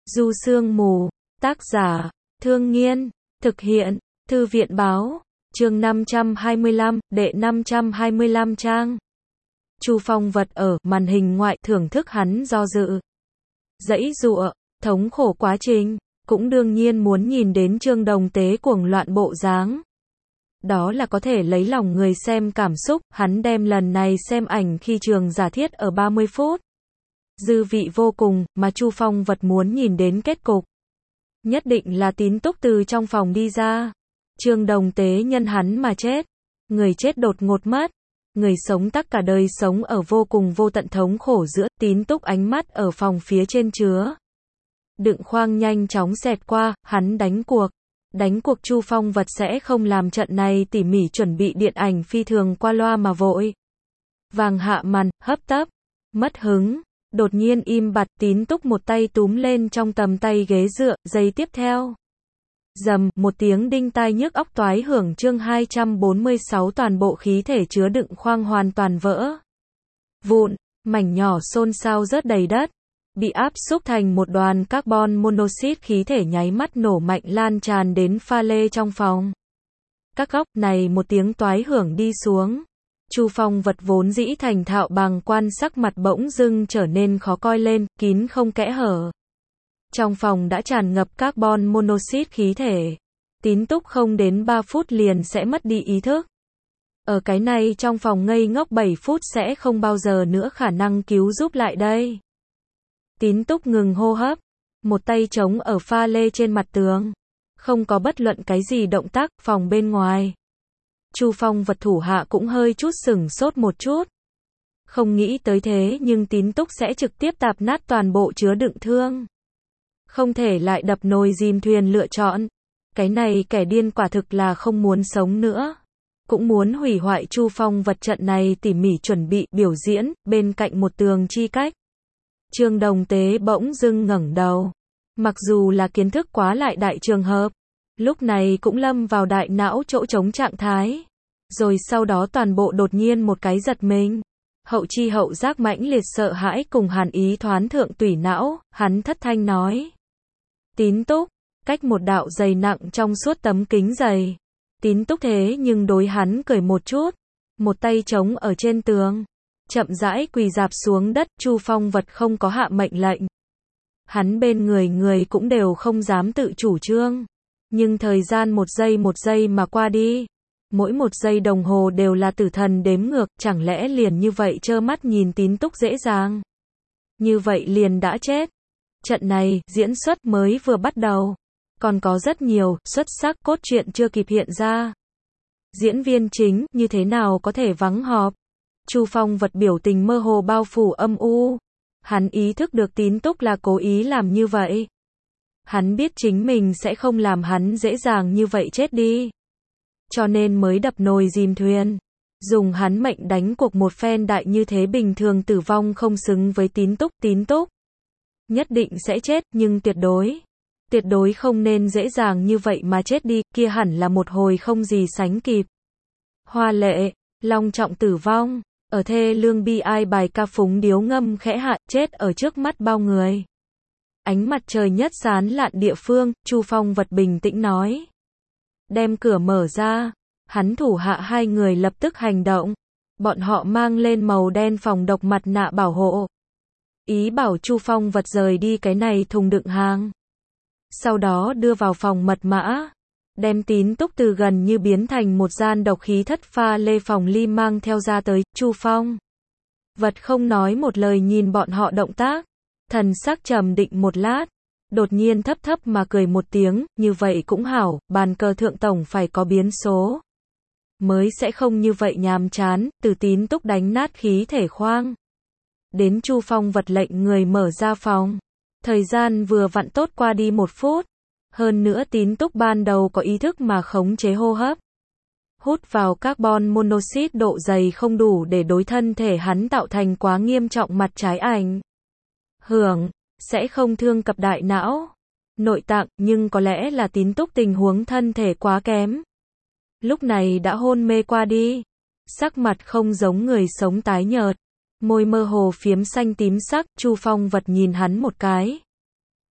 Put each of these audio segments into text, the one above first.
Du Sương Mù, tác giả, Thương Nghiên, thực hiện, Thư viện Báo, chương 525, đệ 525 trang. Chu Phong vật ở màn hình ngoại thưởng thức hắn do dự, giãy giụa, thống khổ quá trình, cũng đương nhiên muốn nhìn đến Trương Đồng Tế cuồng loạn bộ dáng. Đó là có thể lấy lòng người xem cảm xúc, hắn đem lần này xem ảnh khi trường giả thiết ở 30 phút. Dư vị vô cùng, mà Chu Phong vật muốn nhìn đến kết cục. Nhất định là Tín Túc từ trong phòng đi ra. Trương Đồng Tế nhân hắn mà chết. Người chết đột ngột mất. Người sống tắc cả đời sống ở vô cùng vô tận thống khổ giữa. Tín Túc ánh mắt ở phòng phía trên chứa đựng khoang nhanh chóng xẹt qua, hắn đánh cuộc. Đánh cuộc Chu Phong vật sẽ không làm trận này tỉ mỉ chuẩn bị điện ảnh phi thường qua loa mà vội vàng hạ màn, hấp tấp, mất hứng. Đột nhiên im bặt, Tín Túc một tay túm lên trong tầm tay ghế dựa, giây tiếp theo. Rầm, một tiếng đinh tai nhức óc toái hưởng. Chương 246 toàn bộ khí thể chứa đựng khoang hoàn toàn vỡ vụn, mảnh nhỏ xôn xao rớt đầy đất, bị áp xúc thành một đoàn carbon monoxide, khí thể nháy mắt nổ mạnh lan tràn đến pha lê trong phòng. Các góc này một tiếng toái hưởng đi xuống. Chu Phong vật vốn dĩ thành thạo bằng quan sắc mặt bỗng dưng trở nên khó coi lên, kín không kẽ hở. Trong phòng đã tràn ngập carbon monoxide khí thể. Tín Túc không đến 3 phút liền sẽ mất đi ý thức. Ở cái này trong phòng ngây ngốc 7 phút sẽ không bao giờ nữa khả năng cứu giúp lại đây. Tín Túc ngừng hô hấp, một tay chống ở pha lê trên mặt tường. Không có bất luận cái gì động tác, phòng bên ngoài. Chu Phong vật thủ hạ cũng hơi chút sửng sốt một chút. Không nghĩ tới thế nhưng Tín Túc sẽ trực tiếp tạp nát toàn bộ chứa đựng thương. Không thể lại đập nồi dìm thuyền lựa chọn. Cái này kẻ điên quả thực là không muốn sống nữa. Cũng muốn hủy hoại Chu Phong vật trận này tỉ mỉ chuẩn bị biểu diễn, bên cạnh một tường chi cách. Trương Đồng Tế bỗng dưng ngẩng đầu. Mặc dù là kiến thức quá lại đại trường hợp, lúc này cũng lâm vào đại não chỗ trống trạng thái. Rồi sau đó toàn bộ đột nhiên một cái giật mình. Hậu chi hậu giác mãnh liệt sợ hãi cùng hàn ý thoán thượng tủy não, hắn thất thanh nói. Tín Túc, cách một đạo dày nặng trong suốt tấm kính dày. Tín Túc thế nhưng đối hắn cười một chút. Một tay chống ở trên tường. Chậm rãi quỳ rạp xuống đất. Chu Phong vật không có hạ mệnh lệnh. Hắn bên người cũng đều không dám tự chủ trương. Nhưng thời gian một giây mà qua đi. Mỗi một giây đồng hồ đều là tử thần đếm ngược, chẳng lẽ liền như vậy trơ mắt nhìn Tín Túc dễ dàng. Như vậy liền đã chết. Trận này, diễn xuất mới vừa bắt đầu. Còn có rất nhiều, xuất sắc cốt truyện chưa kịp hiện ra. Diễn viên chính, như thế nào có thể vắng họp. Chu Phong vật biểu tình mơ hồ bao phủ âm u. Hắn ý thức được Tín Túc là cố ý làm như vậy. Hắn biết chính mình sẽ không làm hắn dễ dàng như vậy chết đi. Cho nên mới đập nồi dìm thuyền. Dùng hắn mệnh đánh cuộc một phen đại như thế, bình thường tử vong không xứng với Tín Túc. Tín Túc nhất định sẽ chết, nhưng tuyệt đối không nên dễ dàng như vậy mà chết đi, kia hẳn là một hồi không gì sánh kịp. Hoa lệ, long trọng tử vong, ở thê lương bi ai bài ca phúng điếu ngâm khẽ hạ, chết ở trước mắt bao người. Ánh mặt trời nhất sáng lạn địa phương, Chu Phong vật bình tĩnh nói. Đem cửa mở ra, hắn thủ hạ hai người lập tức hành động. Bọn họ mang lên màu đen phòng độc mặt nạ bảo hộ. Ý bảo Chu Phong vật rời đi cái này thùng đựng hàng. Sau đó đưa vào phòng mật mã. Đem Tín Túc từ gần như biến thành một gian độc khí thất pha lê phòng ly mang theo ra tới. Chu Phong vật không nói một lời nhìn bọn họ động tác. Thần sắc trầm định một lát. Đột nhiên thấp thấp mà cười một tiếng, như vậy cũng hảo, bàn cờ thượng tổng phải có biến số. Mới sẽ không như vậy nhàm chán, từ Tín Túc đánh nát khí thể khoang. Đến Chu Phong vật lệnh người mở ra phòng. Thời gian vừa vặn tốt qua đi 1 phút. Hơn nữa Tín Túc ban đầu có ý thức mà khống chế hô hấp. Hút vào carbon monoxide độ dày không đủ để đối thân thể hắn tạo thành quá nghiêm trọng mặt trái ảnh hưởng. Sẽ không thương cập đại não, nội tạng, nhưng có lẽ là Tín Túc tình huống thân thể quá kém. Lúc này đã hôn mê qua đi. Sắc mặt không giống người sống tái nhợt. Môi mơ hồ phiếm xanh tím sắc. Chu Phong vật nhìn hắn một cái.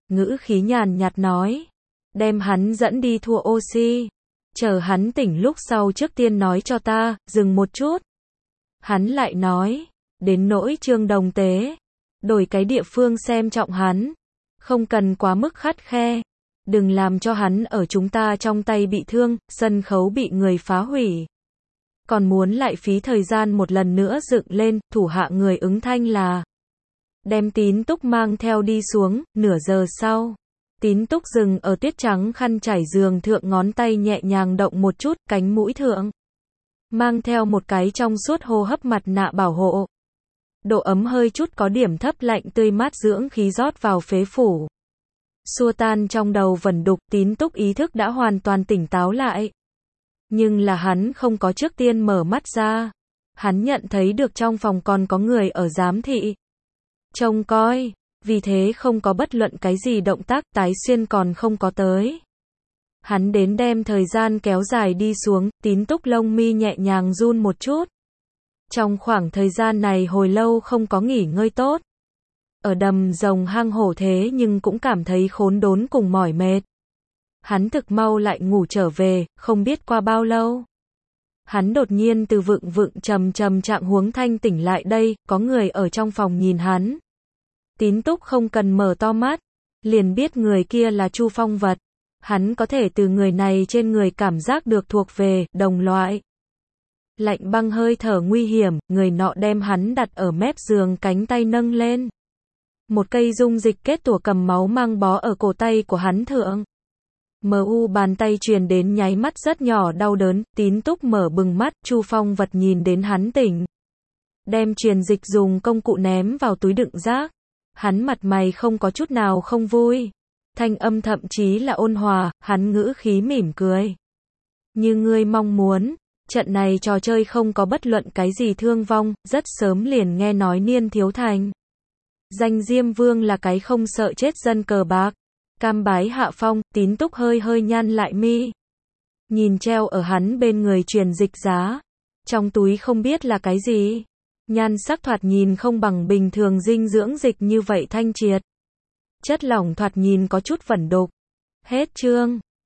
ngữ khí nhàn nhạt nói. Đem hắn dẫn đi thua oxy. Chờ hắn tỉnh lúc sau trước tiên nói cho ta, dừng một chút. Hắn lại nói, đến nỗi Trương Đồng Tế, đổi cái địa phương xem trọng hắn, không cần quá mức khắt khe, đừng làm cho hắn ở chúng ta trong tay bị thương, sân khấu bị người phá hủy. Còn muốn lại phí thời gian một lần nữa dựng lên, thủ hạ người ứng thanh là đem Tín Túc mang theo đi xuống, nửa giờ sau. Tín Túc dừng ở tuyết trắng khăn trải giường thượng, ngón tay nhẹ nhàng động một chút, cánh mũi thượng mang theo một cái trong suốt hô hấp mặt nạ bảo hộ. Độ ấm hơi chút có điểm thấp, lạnh tươi mát dưỡng khí rót vào phế phủ. Xua tan trong đầu vẩn đục, Tín Túc ý thức đã hoàn toàn tỉnh táo lại. Nhưng là hắn không có trước tiên mở mắt ra. Hắn nhận thấy được trong phòng còn có người ở giám thị, trông coi, vì thế không có bất luận cái gì động tác, Tái Xuyên còn không có tới. Hắn đến đem thời gian kéo dài đi xuống, Tín Túc lông mi nhẹ nhàng run một chút. Trong khoảng thời gian này hồi lâu không có nghỉ ngơi tốt. Ở đầm rồng hang hổ thế nhưng cũng cảm thấy khốn đốn cùng mỏi mệt. Hắn thực mau lại ngủ trở về, không biết qua bao lâu. Hắn đột nhiên từ vựng trầm trạng huống thanh tỉnh lại đây, có người ở trong phòng nhìn hắn. Tín Túc không cần mở to mắt, liền biết người kia là Chu Phong Vật. Hắn có thể từ người này trên người cảm giác được thuộc về đồng loại. Lạnh băng hơi thở nguy hiểm, người nọ đem hắn đặt ở mép giường, cánh tay nâng lên. Một cây dung dịch kết tủa cầm máu mang bó ở cổ tay của hắn thượng. Bàn tay truyền đến nháy mắt rất nhỏ đau đớn, Tín Túc mở bừng mắt, Chu Phong Vật nhìn đến hắn tỉnh. Đem truyền dịch dùng công cụ ném vào túi đựng rác. Hắn mặt mày không có chút nào không vui. Thanh âm thậm chí là ôn hòa, hắn ngữ khí mỉm cười. Như ngươi mong muốn, trận này trò chơi không có bất luận cái gì thương vong, rất sớm liền nghe nói Niên Thiếu Thành. Danh Diêm Vương là cái không sợ chết dân cờ bạc. Cam bái hạ phong, Tín Túc hơi nhăn lại mi. Nhìn treo ở hắn bên người truyền dịch giá. Trong túi không biết là cái gì. Nhan sắc thoạt nhìn không bằng bình thường dinh dưỡng dịch như vậy thanh triệt. Chất lỏng thoạt nhìn có chút vẩn đục. Hết chương.